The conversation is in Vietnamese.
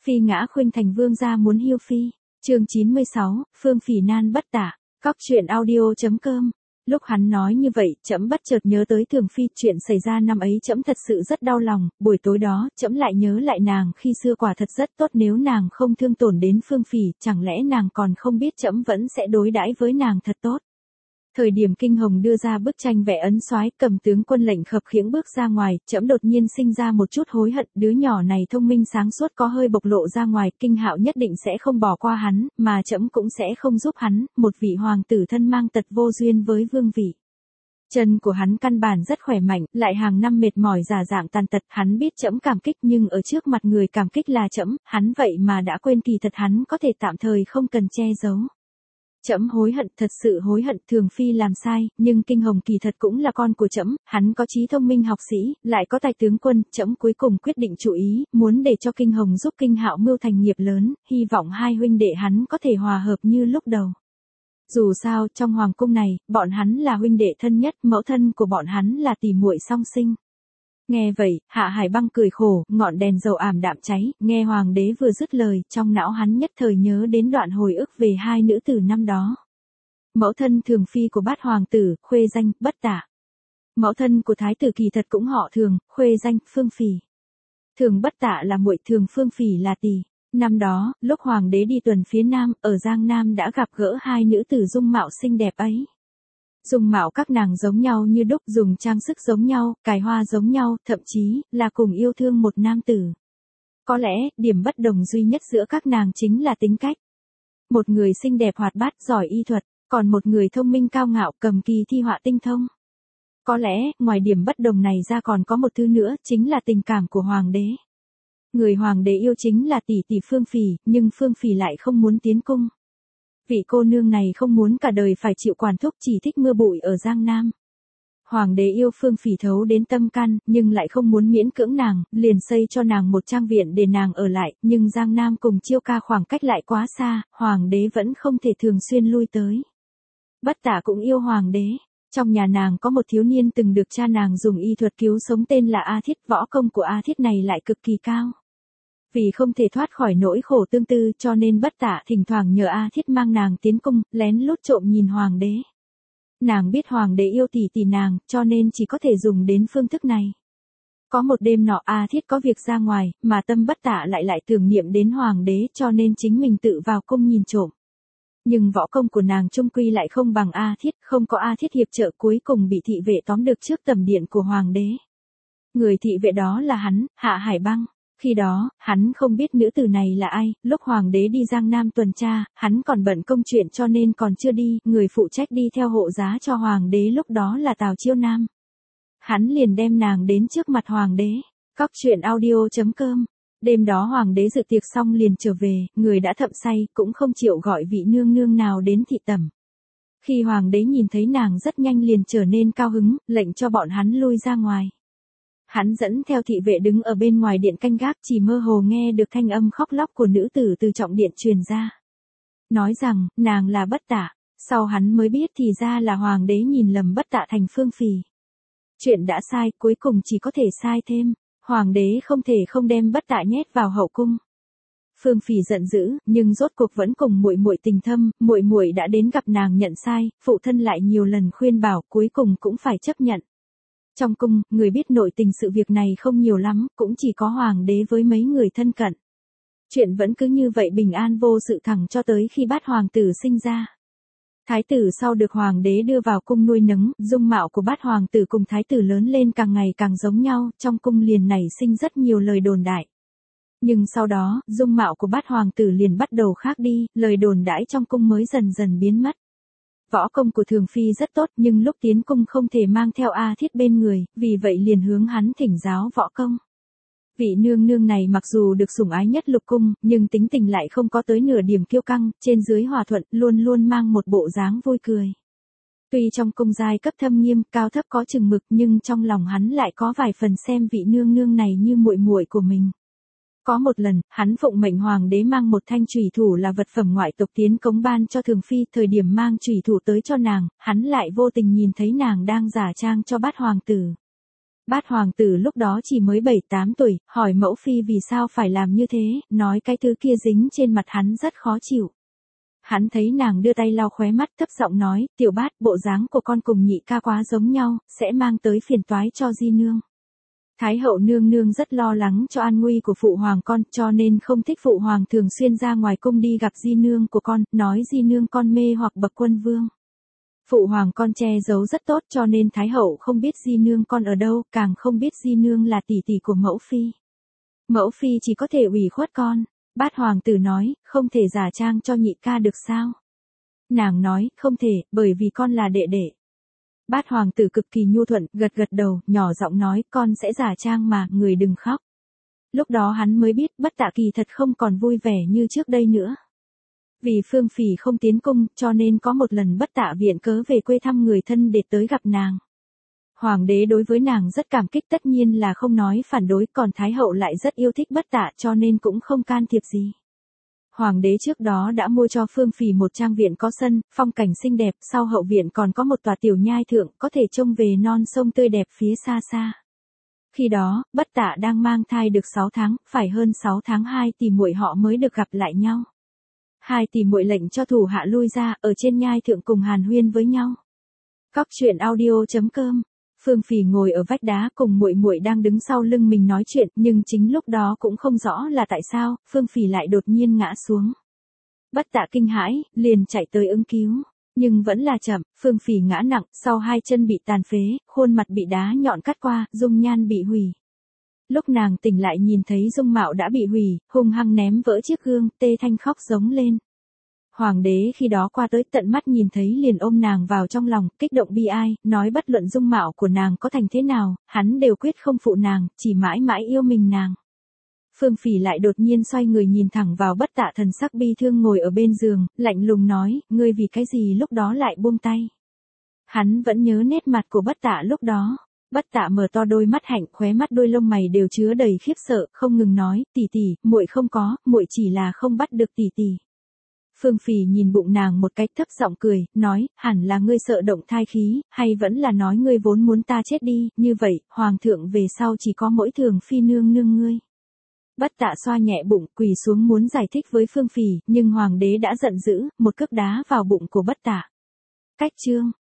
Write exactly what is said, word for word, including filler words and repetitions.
Phi ngã khuynh thành vương gia muốn hiêu phi. Chương chín mươi sáu, Phương Phỉ nan bất tả. Cóc truyện audio chấm com. Lúc hắn nói như vậy, trẫm bất chợt nhớ tới Thường Phi, chuyện xảy ra năm ấy trẫm thật sự rất đau lòng, buổi tối đó, trẫm lại nhớ lại nàng khi xưa quả thật rất tốt, nếu nàng không thương tổn đến Phương Phỉ, chẳng lẽ nàng còn không biết trẫm vẫn sẽ đối đãi với nàng thật tốt. Thời điểm Kinh Hồng đưa ra bức tranh vẽ ấn soái, cầm tướng quân lệnh khập khiễng bước ra ngoài, trẫm đột nhiên sinh ra một chút hối hận, đứa nhỏ này thông minh sáng suốt có hơi bộc lộ ra ngoài, Kinh Hạo nhất định sẽ không bỏ qua hắn, mà trẫm cũng sẽ không giúp hắn, một vị hoàng tử thân mang tật vô duyên với vương vị. Chân của hắn căn bản rất khỏe mạnh, lại hàng năm mệt mỏi già dạng tàn tật, hắn biết trẫm cảm kích nhưng ở trước mặt người cảm kích là trẫm, hắn vậy mà đã quên kỳ thật hắn có thể tạm thời không cần che giấu. Trẫm hối hận, thật sự hối hận, Thường Phi làm sai, nhưng Kinh Hồng kỳ thật cũng là con của trẫm, hắn có trí thông minh học sĩ, lại có tài tướng quân, trẫm cuối cùng quyết định chú ý, muốn để cho Kinh Hồng giúp Kinh Hạo mưu thành nghiệp lớn, hy vọng hai huynh đệ hắn có thể hòa hợp như lúc đầu. Dù sao, trong hoàng cung này, bọn hắn là huynh đệ thân nhất, mẫu thân của bọn hắn là tỷ muội song sinh. Nghe vậy, Hạ Hải Băng cười khổ, ngọn đèn dầu ảm đạm cháy, nghe hoàng đế vừa dứt lời, trong não hắn nhất thời nhớ đến đoạn hồi ức về hai nữ tử năm đó. Mẫu thân Thường Phi của bát hoàng tử, khuê danh, Bất Tả. Mẫu thân của thái tử kỳ thật cũng họ Thường, khuê danh, Phương Phỉ. Thường Bất Tả là muội Thường, Phương Phỉ là tỷ. Năm đó, lúc hoàng đế đi tuần phía nam, ở Giang Nam đã gặp gỡ hai nữ tử dung mạo xinh đẹp ấy. Dung mạo các nàng giống nhau như đúc, dùng trang sức giống nhau, cài hoa giống nhau, thậm chí là cùng yêu thương một nam tử. Có lẽ, điểm bất đồng duy nhất giữa các nàng chính là tính cách. Một người xinh đẹp hoạt bát, giỏi y thuật, còn một người thông minh cao ngạo, cầm kỳ thi họa tinh thông. Có lẽ, ngoài điểm bất đồng này ra còn có một thứ nữa, chính là tình cảm của hoàng đế. Người hoàng đế yêu chính là tỷ tỷ Phương Phỉ, nhưng Phương Phỉ lại không muốn tiến cung. Vị cô nương này không muốn cả đời phải chịu quản thúc, chỉ thích mưa bụi ở Giang Nam. Hoàng đế yêu Phương Phỉ thấu đến tâm can, nhưng lại không muốn miễn cưỡng nàng, liền xây cho nàng một trang viện để nàng ở lại, nhưng Giang Nam cùng Chiêu Ca khoảng cách lại quá xa, hoàng đế vẫn không thể thường xuyên lui tới. Bất Tả cũng yêu hoàng đế. Trong nhà nàng có một thiếu niên từng được cha nàng dùng y thuật cứu sống tên là A Thiết, võ công của A Thiết này lại cực kỳ cao. Vì không thể thoát khỏi nỗi khổ tương tư cho nên Bất Tả thỉnh thoảng nhờ A Thiết mang nàng tiến cung, lén lút trộm nhìn hoàng đế. Nàng biết hoàng đế yêu tỷ tỷ nàng, cho nên chỉ có thể dùng đến phương thức này. Có một đêm nọ A Thiết có việc ra ngoài, mà tâm Bất Tả lại lại tưởng niệm đến hoàng đế cho nên chính mình tự vào cung nhìn trộm. Nhưng võ công của nàng chung quy lại không bằng A Thiết, không có A Thiết hiệp trợ cuối cùng bị thị vệ tóm được trước tầm điện của hoàng đế. Người thị vệ đó là hắn, Hạ Hải Băng. Khi đó, hắn không biết nữ tử này là ai, lúc hoàng đế đi Giang Nam tuần tra, hắn còn bận công chuyện cho nên còn chưa đi, người phụ trách đi theo hộ giá cho hoàng đế lúc đó là Tào Chiêu Nam. Hắn liền đem nàng đến trước mặt hoàng đế. Cóc truyện audio chấm com. Đêm đó hoàng đế dự tiệc xong liền trở về, người đã thậm say, cũng không chịu gọi vị nương nương nào đến thị tẩm. Khi hoàng đế nhìn thấy nàng rất nhanh liền trở nên cao hứng, lệnh cho bọn hắn lui ra ngoài. Hắn dẫn theo thị vệ đứng ở bên ngoài điện canh gác, chỉ mơ hồ nghe được thanh âm khóc lóc của nữ tử từ trọng điện truyền ra. Nói rằng, nàng là Bất Tả, sau hắn mới biết thì ra là hoàng đế nhìn lầm Bất Tả thành Phương Phỉ. Chuyện đã sai, cuối cùng chỉ có thể sai thêm, hoàng đế không thể không đem Bất Tả nhét vào hậu cung. Phương Phỉ giận dữ, nhưng rốt cuộc vẫn cùng muội muội tình thâm, muội muội đã đến gặp nàng nhận sai, phụ thân lại nhiều lần khuyên bảo, cuối cùng cũng phải chấp nhận. Trong cung, người biết nội tình sự việc này không nhiều lắm, cũng chỉ có hoàng đế với mấy người thân cận. Chuyện vẫn cứ như vậy bình an vô sự thẳng cho tới khi bát hoàng tử sinh ra. Thái tử sau được hoàng đế đưa vào cung nuôi nấng, dung mạo của bát hoàng tử cùng thái tử lớn lên càng ngày càng giống nhau, trong cung liền nảy sinh rất nhiều lời đồn đại. Nhưng sau đó, dung mạo của bát hoàng tử liền bắt đầu khác đi, lời đồn đãi trong cung mới dần dần biến mất. Võ công của Thường Phi rất tốt nhưng lúc tiến cung không thể mang theo A Thiết bên người, vì vậy liền hướng hắn thỉnh giáo võ công. Vị nương nương này mặc dù được sủng ái nhất lục cung, nhưng tính tình lại không có tới nửa điểm kiêu căng, trên dưới hòa thuận, luôn luôn mang một bộ dáng vui cười. Tuy trong cung giai cấp thâm nghiêm, cao thấp có chừng mực nhưng trong lòng hắn lại có vài phần xem vị nương nương này như muội muội của mình. Có một lần, hắn phụng mệnh hoàng đế mang một thanh chủy thủ là vật phẩm ngoại tộc tiến cống ban cho Thường Phi, thời điểm mang chủy thủ tới cho nàng, hắn lại vô tình nhìn thấy nàng đang giả trang cho bát hoàng tử. Bát hoàng tử lúc đó chỉ mới bảy tám tuổi, hỏi mẫu phi vì sao phải làm như thế, nói cái thứ kia dính trên mặt hắn rất khó chịu. Hắn thấy nàng đưa tay lau khóe mắt, thấp giọng nói, tiểu bát, bộ dáng của con cùng nhị ca quá giống nhau, sẽ mang tới phiền toái cho di nương. Thái hậu nương nương rất lo lắng cho an nguy của phụ hoàng con, cho nên không thích phụ hoàng thường xuyên ra ngoài cung đi gặp di nương của con, nói di nương con mê hoặc bậc quân vương. Phụ hoàng con che giấu rất tốt cho nên Thái hậu không biết di nương con ở đâu, càng không biết di nương là tỷ tỷ của mẫu phi. Mẫu phi chỉ có thể ủy khuất con. Bát hoàng tử nói, không thể giả trang cho nhị ca được sao? Nàng nói, không thể, bởi vì con là đệ đệ. Bát hoàng tử cực kỳ nhu thuận, gật gật đầu, nhỏ giọng nói, con sẽ giả trang mà, người đừng khóc. Lúc đó hắn mới biết, Bất Tạ kỳ thật không còn vui vẻ như trước đây nữa. Vì Phương Phỉ không tiến cung, cho nên có một lần Bất Tạ viện cớ về quê thăm người thân để tới gặp nàng. Hoàng đế đối với nàng rất cảm kích, tất nhiên là không nói phản đối, còn Thái hậu lại rất yêu thích Bất Tạ cho nên cũng không can thiệp gì. Hoàng đế trước đó đã mua cho Phương Phỉ một trang viện có sân, phong cảnh xinh đẹp, sau hậu viện còn có một tòa tiểu nhai thượng, có thể trông về non sông tươi đẹp phía xa xa. Khi đó, Bất Tạ đang mang thai được sáu tháng, phải hơn sáu tháng hai tỷ muội họ mới được gặp lại nhau. Hai tỷ muội lệnh cho thủ hạ lui ra, ở trên nhai thượng cùng hàn huyên với nhau. Cóc truyện audio chấm com. Phương Phỉ ngồi ở vách đá cùng muội muội đang đứng sau lưng mình nói chuyện, nhưng chính lúc đó cũng không rõ là tại sao, Phương Phỉ lại đột nhiên ngã xuống. Bất Tạ kinh hãi, liền chạy tới ứng cứu, nhưng vẫn là chậm, Phương Phỉ ngã nặng, sau hai chân bị tàn phế, khuôn mặt bị đá nhọn cắt qua, dung nhan bị hủy. Lúc nàng tỉnh lại nhìn thấy dung mạo đã bị hủy, hung hăng ném vỡ chiếc gương, tê thanh khóc giống lên. Hoàng đế khi đó qua tới tận mắt nhìn thấy liền ôm nàng vào trong lòng, kích động bi ai, nói bất luận dung mạo của nàng có thành thế nào, hắn đều quyết không phụ nàng, chỉ mãi mãi yêu mình nàng. Phương Phỉ lại đột nhiên xoay người nhìn thẳng vào Bất Tạ thần sắc bi thương ngồi ở bên giường, lạnh lùng nói, ngươi vì cái gì lúc đó lại buông tay. Hắn vẫn nhớ nét mặt của Bất Tạ lúc đó. Bất Tạ mở to đôi mắt hạnh, khóe mắt đôi lông mày đều chứa đầy khiếp sợ, không ngừng nói, tỷ tỷ, muội không có, muội chỉ là không bắt được tỷ tỷ. Phương Phỉ nhìn bụng nàng một cách thấp giọng cười, nói, hẳn là ngươi sợ động thai khí, hay vẫn là nói ngươi vốn muốn ta chết đi, như vậy, hoàng thượng về sau chỉ có mỗi Thường phi nương nương ngươi. Bất Tạ xoa nhẹ bụng, quỳ xuống muốn giải thích với Phương Phỉ, nhưng hoàng đế đã giận dữ, một cước đá vào bụng của Bất Tạ. Cách chương